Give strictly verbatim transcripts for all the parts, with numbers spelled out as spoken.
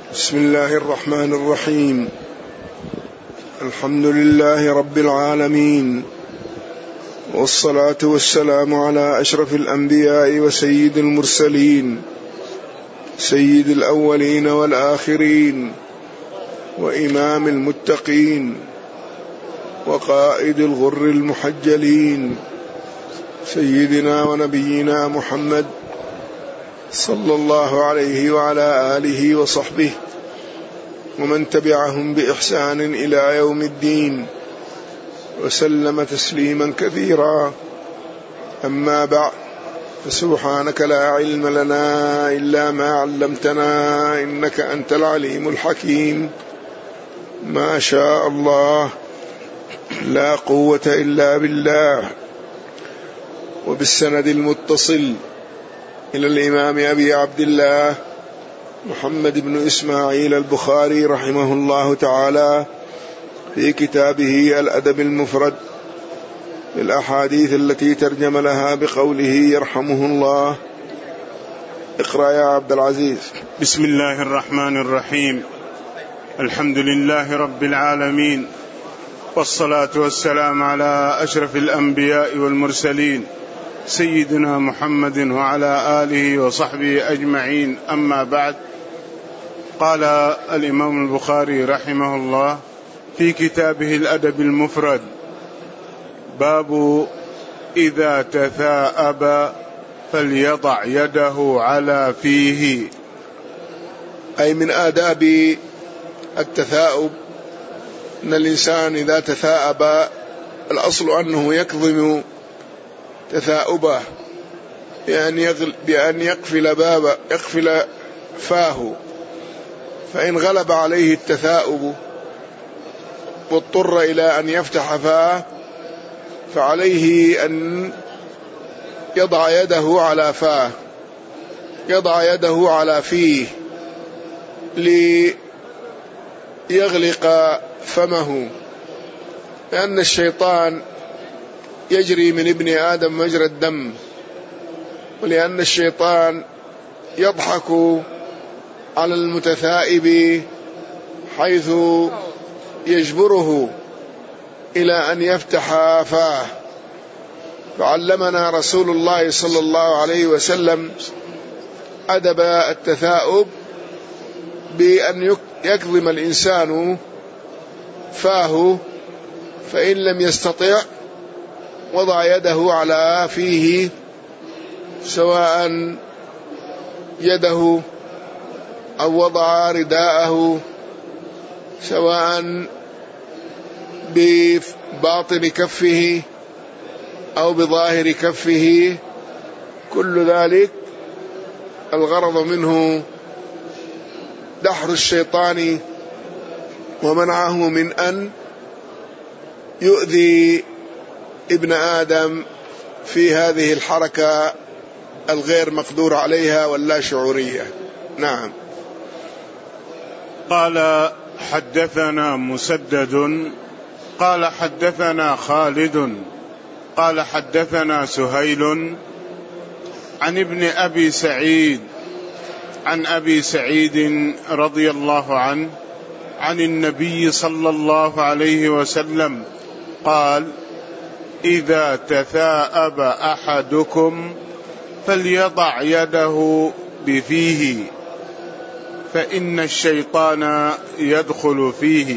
بسم الله الرحمن الرحيم. الحمد لله رب العالمين، والصلاة والسلام على أشرف الأنبياء وسيد المرسلين، سيد الأولين والآخرين، وإمام المتقين، وقائد الغر المحجلين، سيدنا ونبينا محمد صلى الله عليه وعلى آله وصحبه ومن تبعهم بإحسان إلى يوم الدين، وسلم تسليما كثيرا. أما بعد، فسبحانك لا علم لنا إلا ما علمتنا إنك أنت العليم الحكيم. ما شاء الله، لا قوة إلا بالله. وبالسند المتصل إلى الإمام أبي عبد الله محمد بن إسماعيل البخاري رحمه الله تعالى في كتابه الأدب المفرد بالأحاديث التي ترجم لها بقوله يرحمه الله. اقرأ يا عبد العزيز. بسم الله الرحمن الرحيم. الحمد لله رب العالمين، والصلاة والسلام على أشرف الأنبياء والمرسلين سيدنا محمد وعلى آله وصحبه أجمعين. أما بعد، قال الإمام البخاري رحمه الله في كتابه الأدب المفرد: باب إذا تثاءب فليضع يده على فيه. أي من آداب التثاؤب أن الإنسان إذا تثاءب الأصل أنه يكظم تثاؤبه بأن يقفل باب يقفل فاه، فإن غلب عليه التثاؤب واضطر إلى أن يفتح فاه فعليه أن يضع يده على فاه، يضع يده على فيه ليغلق فمه، لأن الشيطان يجري من ابن آدم مجرى الدم، ولأن الشيطان يضحك على المتثائب حيث يجبره إلى أن يفتح فاه. فعلمنا رسول الله صلى الله عليه وسلم أدب التثاؤب بأن يكظم الإنسان فاه، فإن لم يستطع وضع يده على فيه، سواء يده أو وضع رداءه، سواء بباطن كفه أو بظاهر كفه، كل ذلك الغرض منه دحر الشيطان ومنعه من أن يؤذي ابن آدم في هذه الحركة الغير مقدور عليها واللا شعورية. نعم. قال: حدثنا مسدد قال حدثنا خالد قال حدثنا سهيل عن ابن أبي سعيد عن أبي سعيد رضي الله عنه عن النبي صلى الله عليه وسلم قال: إذا تثاءب أحدكم فليضع يده بفيه، فإن الشيطان يدخل فيه.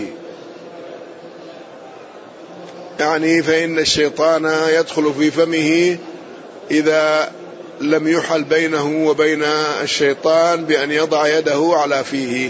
يعني فإن الشيطان يدخل في فمه إذا لم يحل بينه وبين الشيطان بأن يضع يده على فيه.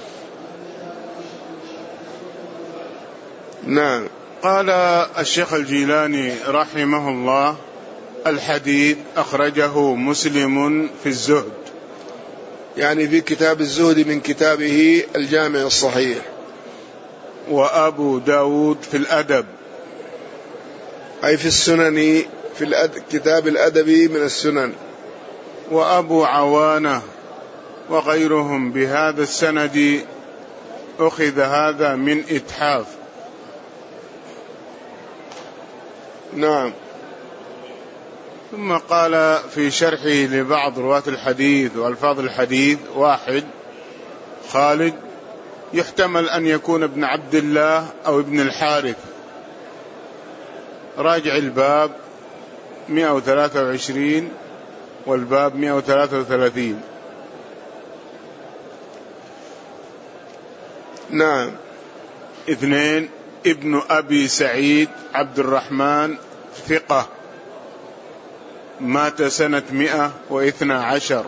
نعم. قال الشيخ الجيلاني رحمه الله: الحديث أخرجه مسلم في الزهد، يعني في كتاب الزهد من كتابه الجامع الصحيح، وأبو داود في الأدب، أي في السنن، في الأد... كتاب الأدب من السنن، وأبو عوانة وغيرهم بهذا السند. أخذ هذا من إتحاف. نعم. ثم قال في شرحه لبعض رواة الحديث وألفاظ الحديث: واحد، خالد يحتمل أن يكون ابن عبد الله أو ابن الحارث. راجع الباب مئة وثلاثة وعشرين والباب مئة وثلاثة وثلاثين. نعم. اثنين، ابن أبي سعيد عبد الرحمن ثقة، مات سنة مئة واثنى عشر،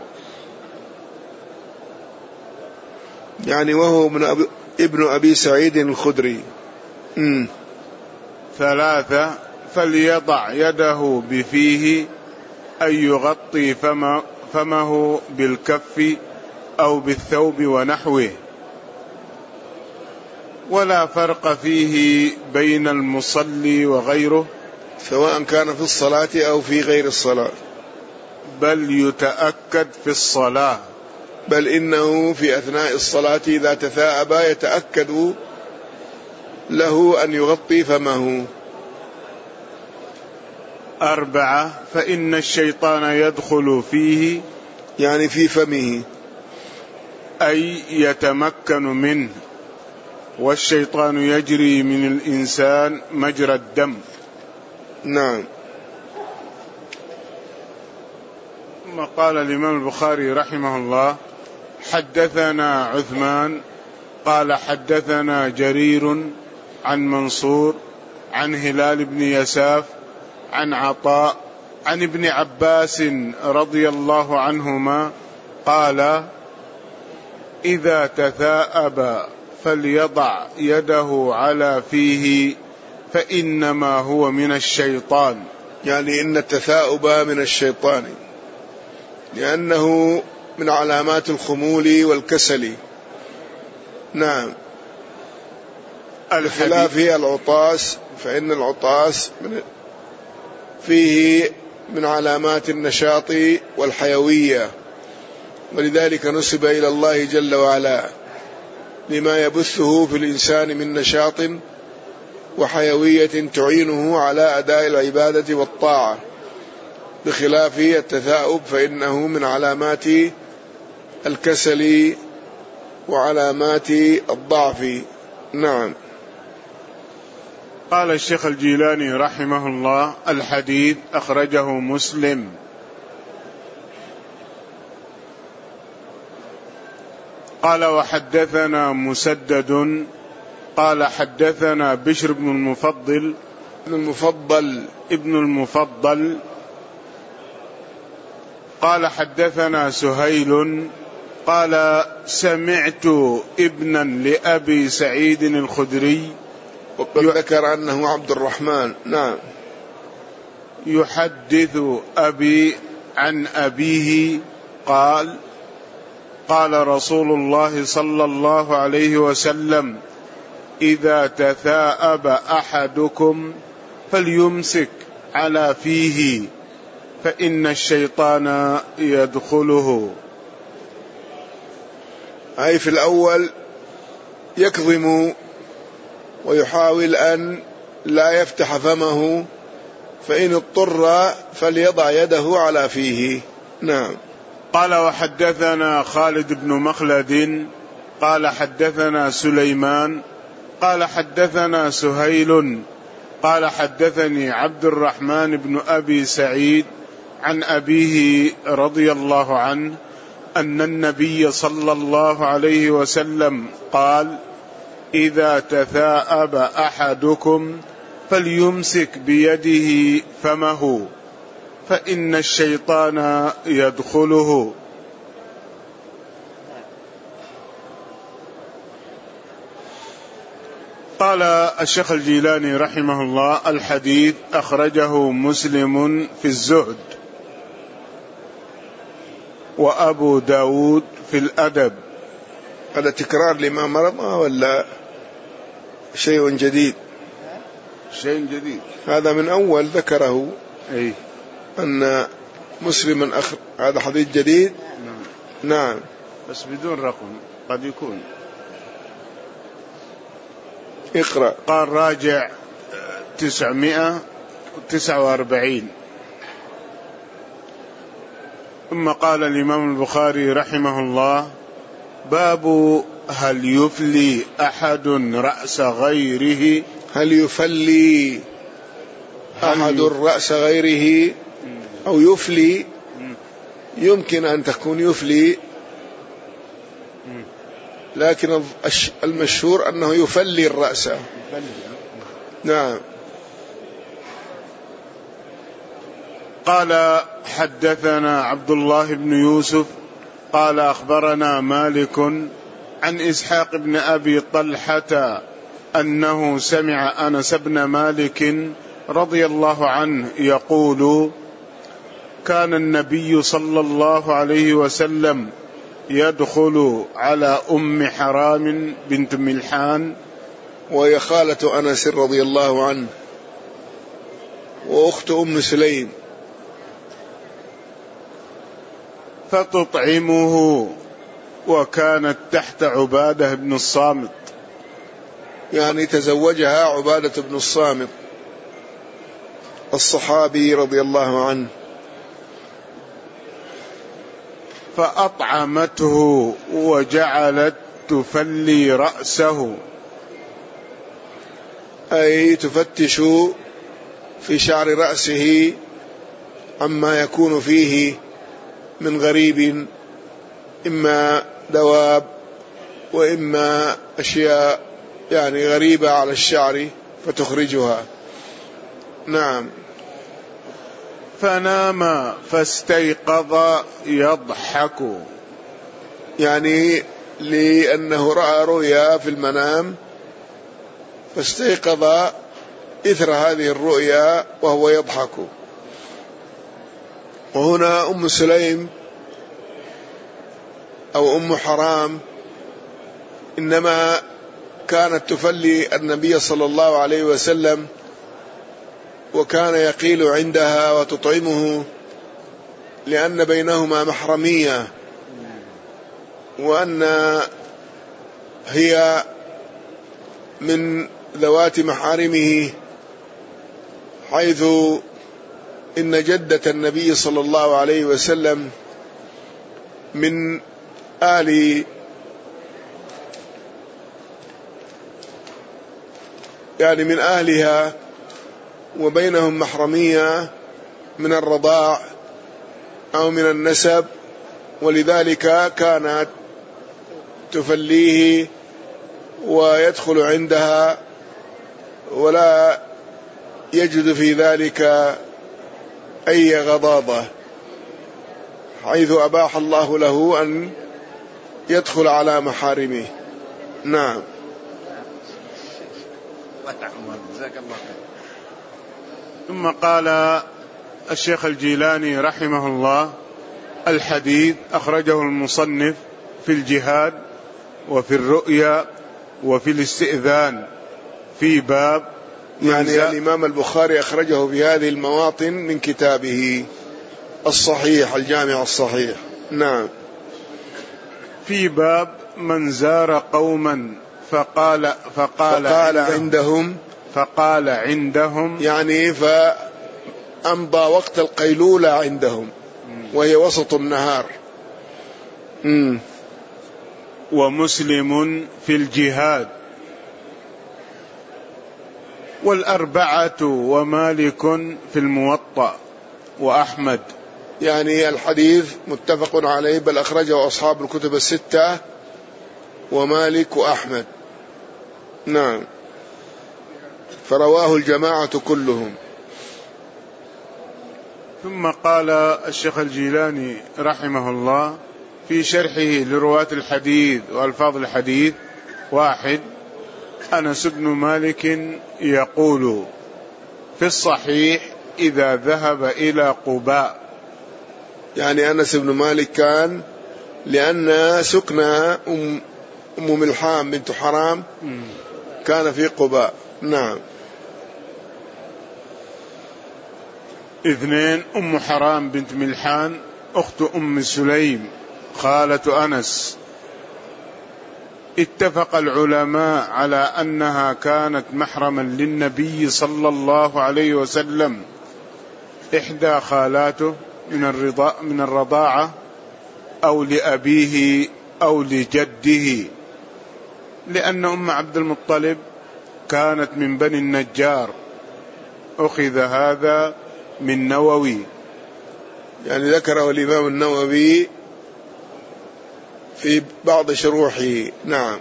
يعني وهو ابن أبي, ابن أبي سعيد الخدري. مم. ثلاثة، فليضع يده بفيه أن يغطي فمه, فمه بالكف أو بالثوب ونحوه، ولا فرق فيه بين المصلي وغيره، سواء كان في الصلاة أو في غير الصلاة، بل يتأكد في الصلاة، بل إنه في أثناء الصلاة إذا تثاءب يتأكد له أن يغطي فمه. أربعة، فإن الشيطان يدخل فيه، يعني في فمه، أي يتمكن منه، والشيطان يجري من الإنسان مجرى الدم. نعم. ثم قال الإمام البخاري رحمه الله: حدثنا عثمان قال حدثنا جرير عن منصور عن هلال بن يساف عن عطاء عن ابن عباس رضي الله عنهما قال: إذا تثاءب فليضع يده على فيه فإنما هو من الشيطان. يعني إن التثاؤب من الشيطان، لأنه من علامات الخمول والكسل. نعم. بخلاف العطاس، فإن العطاس فيه من علامات النشاط والحيوية، ولذلك نسب إلى الله جل وعلا لما يبثه في الإنسان من نشاط وحيوية تعينه على أداء العبادة والطاعة، بخلاف التثاؤب فإنه من علامات الكسل وعلامات الضعف. نعم. قال الشيخ الجيلاني رحمه الله: الحديث أخرجه مسلم. قال: وحدثنا مسدد قال حدثنا بشر بن المفضل ابن المفضل ابن المفضل قال حدثنا سهيل قال: سمعت ابنا لأبي سعيد الخدري، وقد ذكر أنه عبد الرحمن. نعم. يحدث أبي عن أبيه قال: قال رسول الله صلى الله عليه وسلم: إذا تثاءب أحدكم فليمسك على فيه فإن الشيطان يدخله. أي في الأول يكظم ويحاول أن لا يفتح فمه، فإن اضطر فليضع يده على فيه. نعم. قال: وحدثنا خالد بن مخلد قال حدثنا سليمان قال حدثنا سهيل قال حدثني عبد الرحمن بن أبي سعيد عن أبيه رضي الله عنه أن النبي صلى الله عليه وسلم قال: إذا تثاءب أحدكم فليمسك بيده فمه فإن الشيطان يدخله. قال الشيخ الجيلاني رحمه الله: الحديث أخرجه مسلم في الزهد، وأبو داود في الأدب. هذا تكرار لما مرض ولا شيء جديد؟ شيء جديد، هذا من أول ذكره. أي أن مسلم أخر هذا حديث جديد. نعم. نعم، بس بدون رقم قد يكون. اقرأ. قال: راجع تسعمائة وتسعة وأربعين. ثم قال الإمام البخاري رحمه الله: باب هل يفلي أحد رأس غيره؟ هل يفلي أحد رأس غيره أو يفلي؟ يمكن أن تكون يفلي، لكن المشهور أنه يفلي الرأس. نعم. قال حدثنا عبد الله بن يوسف قال أخبرنا مالك عن إسحاق بن أبي طلحة أنه سمع أنس بن مالك رضي الله عنه يقول: كان النبي صلى الله عليه وسلم يدخل على أم حرام بنت ملحان، وهي خالة أنس رضي الله عنه وأخت أم سليم، فتطعمه، وكانت تحت عبادة بن الصامت، يعني تزوجها عبادة بن الصامت الصحابي رضي الله عنه، فأطعمته وجعلت تفلي رأسه، أي تفتش في شعر رأسه عما يكون فيه من غريب، إما دواب وإما أشياء يعني غريبة على الشعر فتخرجها. نعم. فنام فاستيقظ يضحك، يعني لأنه رأى رؤيا في المنام فاستيقظ إثر هذه الرؤيا وهو يضحك. وهنا أم سليم أو أم حرام إنما كانت تفلي النبي صلى الله عليه وسلم، وكان يقيل عندها وتطعمه لأن بينهما محرمية، وأن هي من ذوات محارمه، حيث إن جدة النبي صلى الله عليه وسلم من آل يعني من أهلها، وبينهم محرمية من الرضاع أو من النسب، ولذلك كانت تفليه ويدخل عندها ولا يجد في ذلك أي غضاضة، حيث أباح الله له أن يدخل على محارمه. نعم. ثم قال الشيخ الجيلاني رحمه الله: الحديث أخرجه المصنف في الجهاد وفي الرؤيا وفي الاستئذان في باب، يعني الإمام البخاري أخرجه في هذه المواطن من كتابه الصحيح الجامع الصحيح. نعم. في باب من زار قوما فقال فقال, فقال عندهم فقال عندهم يعني فأمضى وقت القيلولة عندهم وهي وسط النهار. مم. ومسلم في الجهاد، والأربعة ومالك في الموطأ وأحمد. يعني الحديث متفق عليه، بل أخرجه أصحاب الكتب الستة ومالك وأحمد. نعم. فرواه الجماعة كلهم. ثم قال الشيخ الجيلاني رحمه الله في شرحه لرواة الحديث وألفاظ الحديث: واحد، أنس بن مالك يقول في الصحيح إذا ذهب إلى قباء، يعني أنس بن مالك كان لأن سكنى أم, أم ملحان بنت حرام كان في قباء. نعم. اثنين، أم حرام بنت ملحان أخت أم سليم خالة أنس. اتفق العلماء على أنها كانت محرما للنبي صلى الله عليه وسلم، إحدى خالاته من الرضاعة, من الرضاعة أو لأبيه أو لجده. لأن أم عبد المطلب كانت من بني النجار. أخذ هذا من نووي، يعني ذكره الإمام النووي في بعض شروحه. نعم.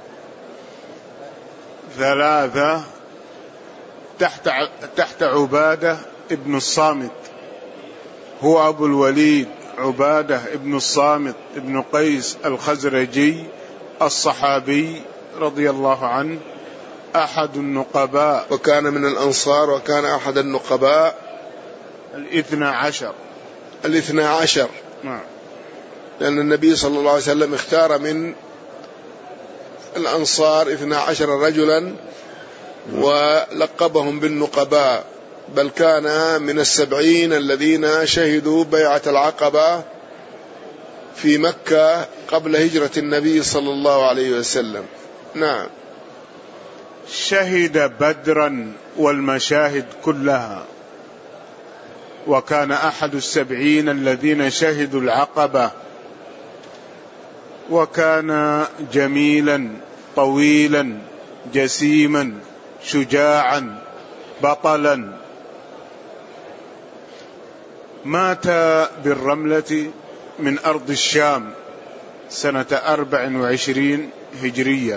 ثلاثة تحت تحت عبادة ابن الصامت، هو أبو الوليد عبادة ابن الصامت ابن قيس الخزرجي الصحابي رضي الله عنه، أحد النقباء، وكان من الأنصار، وكان أحد النقباء الاثنى عشر الاثنى عشر نعم. لأن النبي صلى الله عليه وسلم اختار من الأنصار اثنى عشر رجلا ولقبهم بالنقباء، بل كان من السبعين الذين شهدوا بيعة العقبة في مكة قبل هجرة النبي صلى الله عليه وسلم. نعم. شهد بدرا والمشاهد كلها، وكان أحد السبعين الذين شهدوا العقبة، وكان جميلا طويلا جسيما شجاعا بطلا. مات بالرملة من أرض الشام سنة أربع وعشرين هجرية،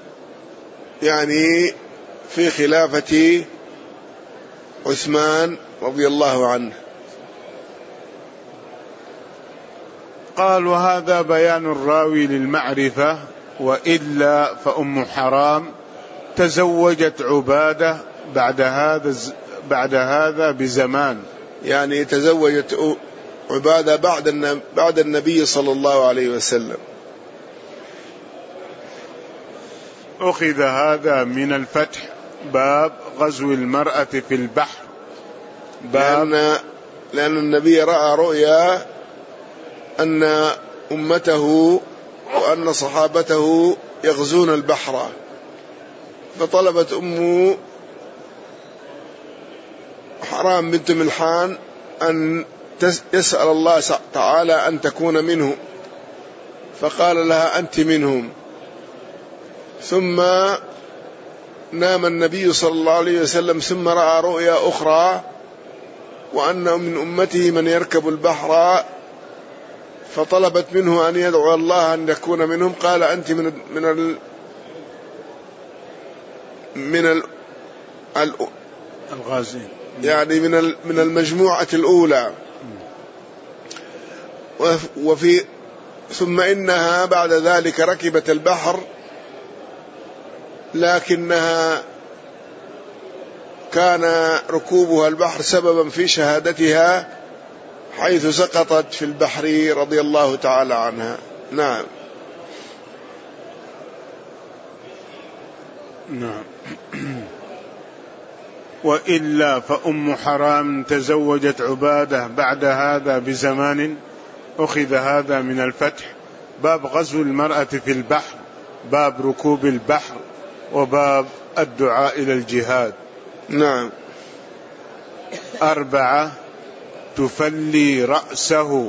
يعني في خلافة عثمان رضي الله عنه. قال: وهذا بيان الراوي للمعرفة، وإلا فأم حرام تزوجت عبادة بعد هذا بعد هذا بزمان، يعني تزوجت عبادة بعد بعد النبي صلى الله عليه وسلم. أخذ هذا من الفتح، باب غزو المرأة في البحر. باب لأن, لأن النبي رأى رؤيا أن أمته وأن صحابته يغزون البحر، فطلبت أم حرام بنت ملحان أن يسأل الله تعالى أن تكون منهم، فقال لها: أنت منهم. ثم نام النبي صلى الله عليه وسلم، ثم رأى رؤيا أخرى وأن من أمته من يركب البحر، فطلبت منه أن يدعو الله أن يكون منهم، قال: أنت من من ال من ال الغازين، يعني من من المجموعة الأولى. وفي ثم إنها بعد ذلك ركبت البحر، لكنها كان ركوبها البحر سببا في شهادتها، حيث سقطت في البحر رضي الله تعالى عنها. نعم. نعم. وإلا فأم حرام تزوجت عبادة بعد هذا بزمان. أخذ هذا من الفتح، باب غزو المرأة في البحر، باب ركوب البحر، وباب الدعاء إلى الجهاد. نعم. أربعة تفلي رأسه،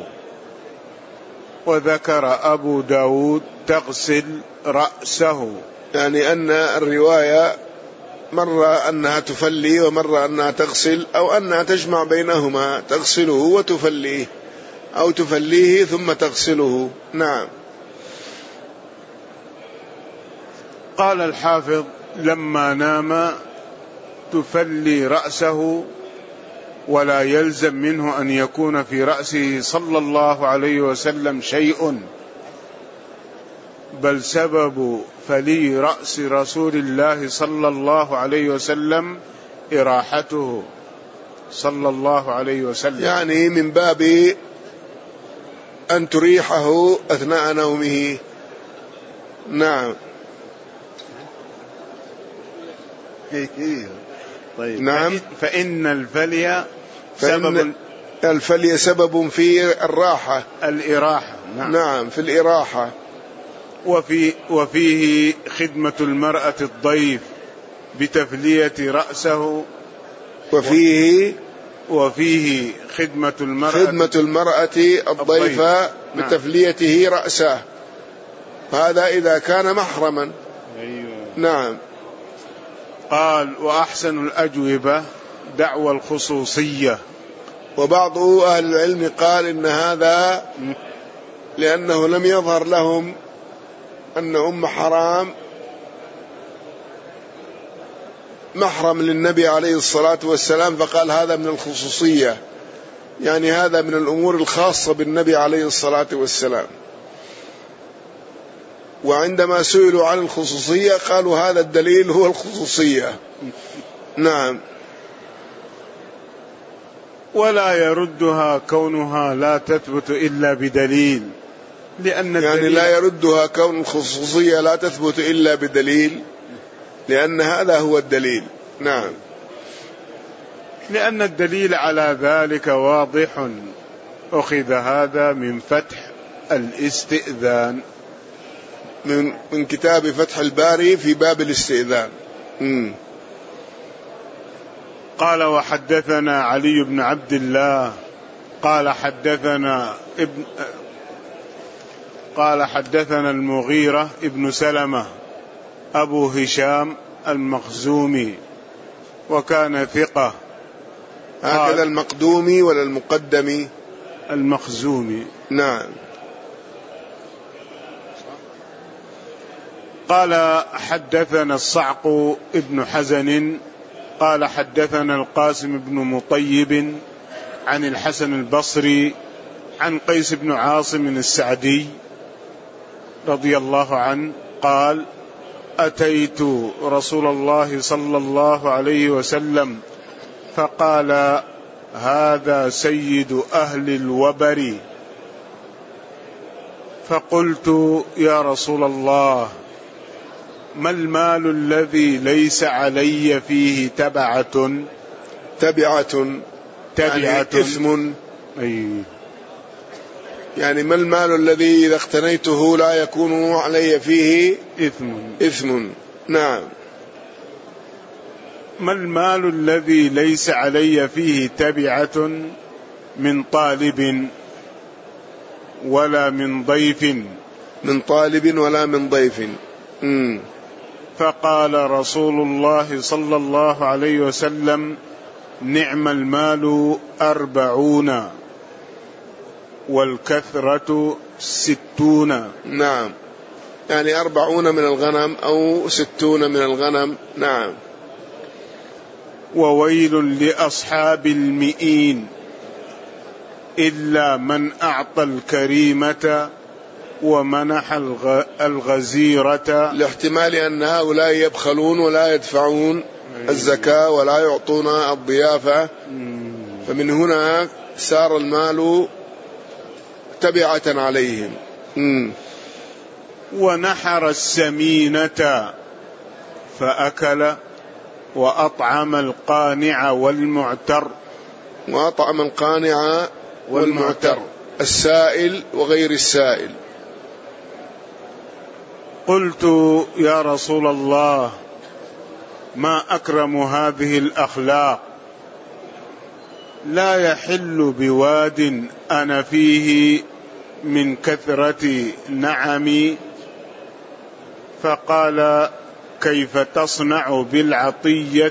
وذكر أبو داود تغسل رأسه، يعني أن الرواية مرة أنها تفلي ومرة أنها تغسل، أو أنها تجمع بينهما، تغسله وتفليه، أو تفليه ثم تغسله. نعم. قال الحافظ: لما نام تفلي رأسه، ولا يلزم منه أن يكون في رأسه صلى الله عليه وسلم شيء، بل سبب فلي رأس رسول الله صلى الله عليه وسلم إراحته صلى الله عليه وسلم، يعني من باب أن تريحه أثناء نومه. نعم. طيب. نعم. فإن الفلي سبب الفلي سبب في الراحة، الإراحة. نعم. نعم، في الإراحة. وفي وفيه خدمة المرأة الضيف بتفلية رأسه، وفيه وفيه خدمة المرأة خدمة المرأة الضيفة بتفليته رأسه، هذا إذا كان محرما. أيوة. نعم. قال: وأحسن الأجوبة دعوى الخصوصية. وبعض أهل العلم قال إن هذا لأنه لم يظهر لهم أن أم حرام محرم للنبي عليه الصلاة والسلام، فقال هذا من الخصوصية، يعني هذا من الأمور الخاصة بالنبي عليه الصلاة والسلام. وعندما سئلوا عن الخصوصية قالوا هذا الدليل هو الخصوصية. نعم. ولا يردها كونها لا تثبت إلا بدليل، لأن يعني لا يردها كون الخصوصية لا تثبت إلا بدليل، لأن هذا هو الدليل. نعم. لأن الدليل على ذلك واضح. أخذ هذا من فتح الاستئذان، من من كتاب فتح الباري في باب الاستئذان. مم. قال: وحدثنا علي بن عبد الله قال حدثنا ابن قال حدثنا المغيرة ابن سلمة أبو هشام المخزومي، وكان ثقة. هكذا المقدومي ولا المقدمي؟ المخزومي. نعم. قال: حدثنا الصعق ابن حزن قال حدثنا القاسم بن مطيب عن الحسن البصري عن قيس بن عاصم السعدي رضي الله عنه قال: أتيت رسول الله صلى الله عليه وسلم فقال: هذا سيد أهل الوبر. فقلت: يا رسول الله، ما المال الذي ليس علي فيه تبعة؟ تبعة تبعة يعني إثم. أي. يعني ما المال الذي إذا اقتنيته لا يكون علي فيه إثم إثم. نعم. ما المال الذي ليس علي فيه تبعة من طالب ولا من ضيف؟ من طالب ولا من ضيف. مم. فقال رسول الله صلى الله عليه وسلم: نعم المال أربعون والكثرة ستون. نعم، يعني أربعون من الغنم أو ستون من الغنم. نعم. وويل لأصحاب المئين إلا من أعطى الكريمة ومنح الغزيرة، لاحتمال أن هؤلاء يبخلون ولا يدفعون الزكاة ولا يعطون الضيافة، فمن هنا سار المال تبعة عليهم. مم. ونحر السمينة فأكل وأطعم القانع والمعتر. وأطعم القانع والمعتر، السائل وغير السائل. قلت: يا رسول الله، ما أكرم هذه الأخلاق، لا يحل بواد أنا فيه من كثرة نعمي. فقال: كيف تصنع بالعطية؟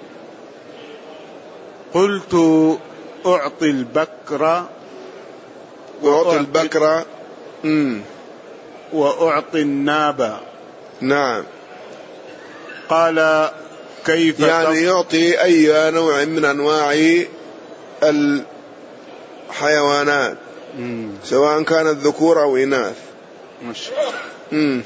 قلت: أعطي البكر وأعطي البكر مم. وأعطي الناب. نعم. قال: كيف يعني يعطي أي نوع من أنواع الحيوانات مم. سواء كانت ذكور أو إناث. مم.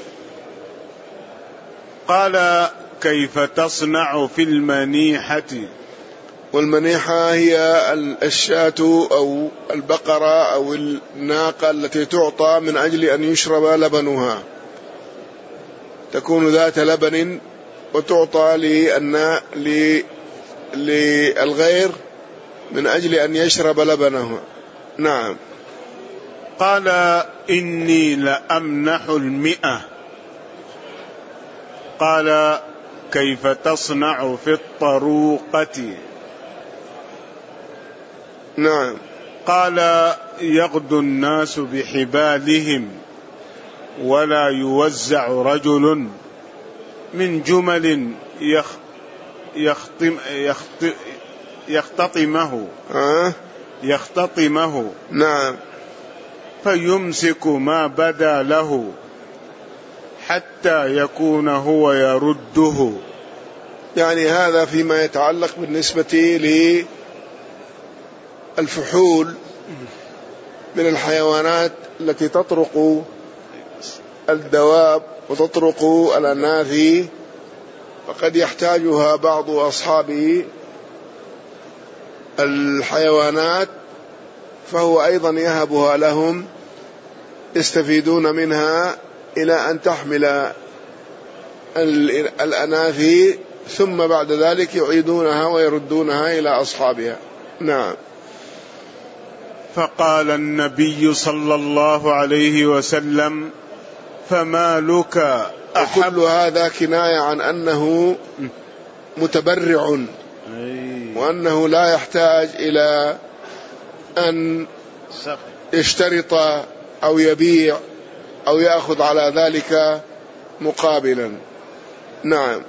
قال: كيف تصنع في المنيحة؟ والمنيحة هي الشاة أو البقرة أو الناقة التي تعطى من أجل أن يشرب لبنها، تكون ذات لبن وتعطى للغير من أجل أن يشرب لبنها. نعم. قال: إني لأمنح المئة. قال: كيف تصنع في الطروقة؟ نعم. قال: يغدو الناس بحبالهم ولا يوزع رجل من جمل يخ يختم يخت يختطمه أه؟ يختطمه نعم. فيمسك ما بدا له حتى يكون هو يرده. يعني هذا فيما يتعلق بالنسبة للفحول من الحيوانات التي تطرق الدواب وتطرق الأناثي، فقد يحتاجها بعض أصحاب الحيوانات فهو أيضا يهبها لهم يستفيدون منها إلى أن تحمل الأناثي، ثم بعد ذلك يعيدونها ويردونها إلى أصحابها. نعم. فقال النبي صلى الله عليه وسلم: فما لك أحب. وكل هذا كناية عن أنه متبرع وأنه لا يحتاج إلى أن يشترط أو يبيع أو يأخذ على ذلك مقابلا. نعم.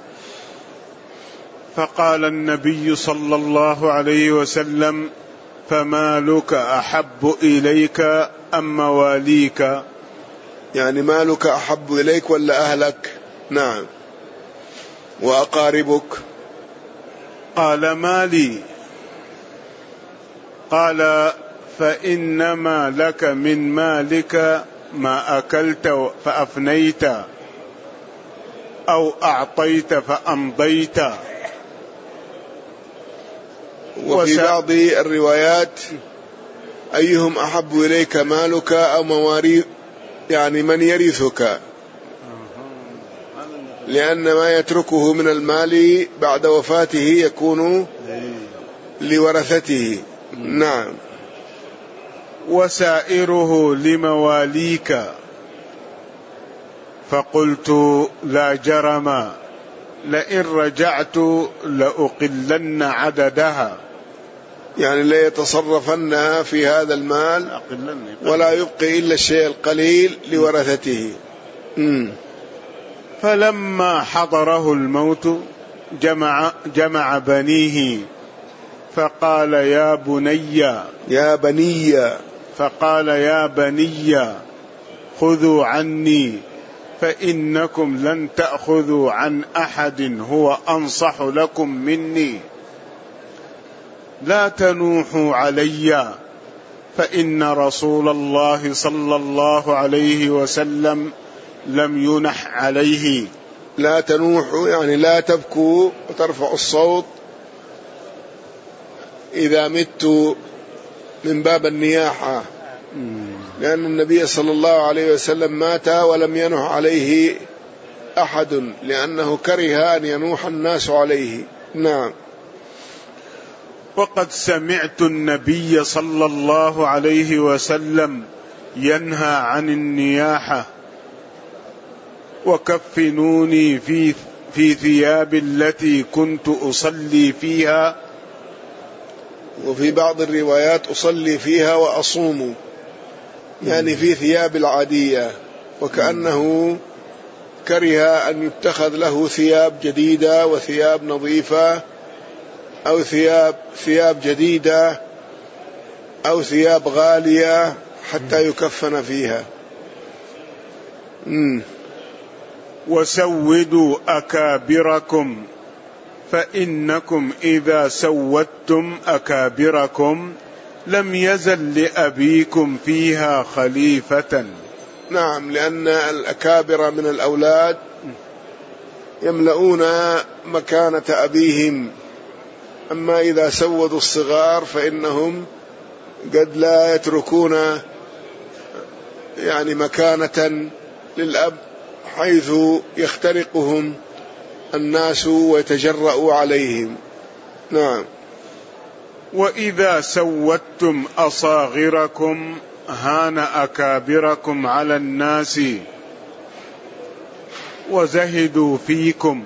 فقال النبي صلى الله عليه وسلم: فمالك أحب إليك أم مواليك؟ يعني مالك أحب إليك ولا أهلك؟ نعم. وأقاربك؟ قال: مالي. قال: فإنما لك من مالك ما أكلت فأفنيت أو أعطيت فأمضيت. وفي بعض الروايات: أيهم أحب إليك مالك أو مواريث، يعني من يرثك، لأن ما يتركه من المال بعد وفاته يكون لورثته. نعم. وسائره لمواليك. فقلت: لا جرم، لئن رجعت لأقلن عددها، يعني لا يتصرفن في هذا المال ولا يبقي إلا الشيء القليل لورثته. مم. فلما حضره الموت جمع, جمع بنيه فقال: يا بني يا بني فقال يا بني خذوا عني، فإنكم لن تأخذوا عن أحد هو أنصح لكم مني. لا تنوحوا علي، فإن رسول الله صلى الله عليه وسلم لم ينح عليه. لا تنوحوا يعني لا تبكوا وترفعوا الصوت إذا مت من باب النياحة، لأن النبي صلى الله عليه وسلم مات ولم ينح عليه أحد، لأنه كره أن ينوح الناس عليه. نعم. وقد سمعت النبي صلى الله عليه وسلم ينهى عن النياحة، وكفنوني في في ثياب التي كنت أصلي فيها. وفي بعض الروايات أصلي فيها وأصوم، يعني في ثياب العادية، وكأنه كره أن يتخذ له ثياب جديدة وثياب نظيفة، أو ثياب ثياب جديدة أو ثياب غالية حتى يكفن فيها. مم. وسودوا أكابركم، فإنكم إذا سودتم أكابركم لم يزل لأبيكم فيها خليفة. نعم، لأن الأكابر من الأولاد يملؤون مكانة أبيهم، أما إذا سودوا الصغار فإنهم قد لا يتركون يعني مكانة للأب حيث يخترقهم الناس ويتجرأوا عليهم. نعم. وإذا سودتم أصاغركم هان أكابركم على الناس وزهدوا فيكم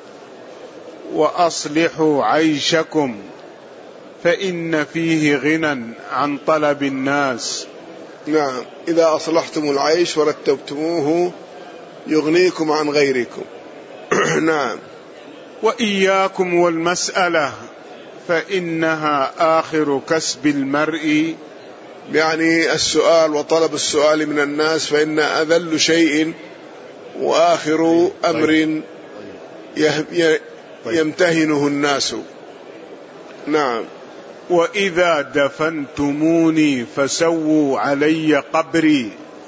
وأصلحوا عيشكم، فإن فيه غنى عن طلب الناس. نعم، إذا أصلحتم العيش ورتبتموه يغنيكم عن غيركم. نعم. وإياكم والمسألة فإنها آخر كسب المرء، يعني السؤال وطلب السؤال من الناس فإن أذل شيء وآخر أمر يمتهنه الناس. نعم. وإذا دفنتموني فسووا علي قبري،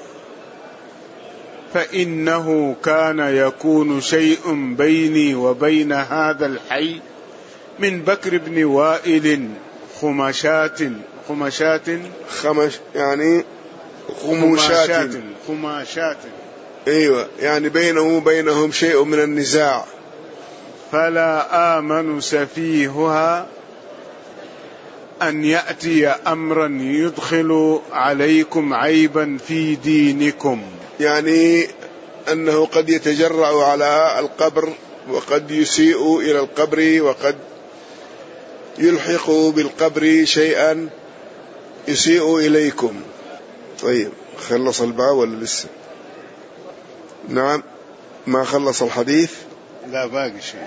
فإنه كان يكون شيء بيني وبين هذا الحي من بكر بن وائل خماشات خماشات خمش يعني خموشات خماشات, خماشات أيوة، يعني بينه وبينهم شيء من النزاع. فلا آمن سفيهها أن يأتي أمرا يدخل عليكم عيبا في دينكم، يعني أنه قد يتجرأ على القبر وقد يسيء إلى القبر وقد يلحق بالقبر شيئا يسيء إليكم. طيب خلص الباب ولا لسه؟ نعم ما خلص الحديث؟ لا باقي شيء.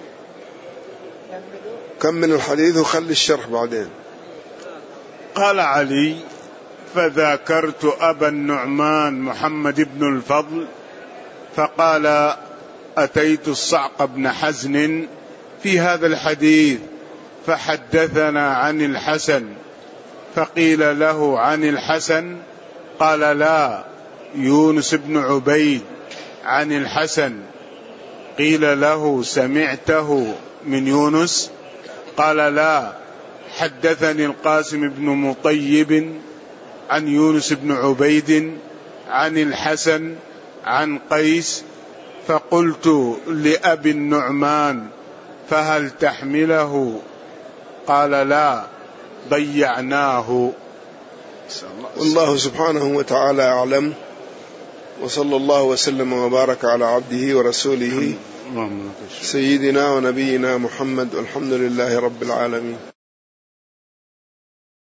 كم من الحديث وخلي الشرح بعدين. قال علي: فذاكرت أبا النعمان محمد بن الفضل فقال: أتيت الصعق بن حزن في هذا الحديث فحدثنا عن الحسن، فقيل له: عن الحسن؟ قال: لا، يونس بن عبيد عن الحسن. قيل له: سمعته من يونس؟ قال: لا، حدثني القاسم بن مطيب عن يونس بن عبيد عن الحسن عن قيس. فقلت لأبي النعمان: فهل تحمله؟ قال: لا، ضيعناه. الله سبحانه وتعالى أعلم، وصلى الله وسلم وبارك على عبده ورسوله سيدنا ونبينا محمد، والحمد لله رب العالمين.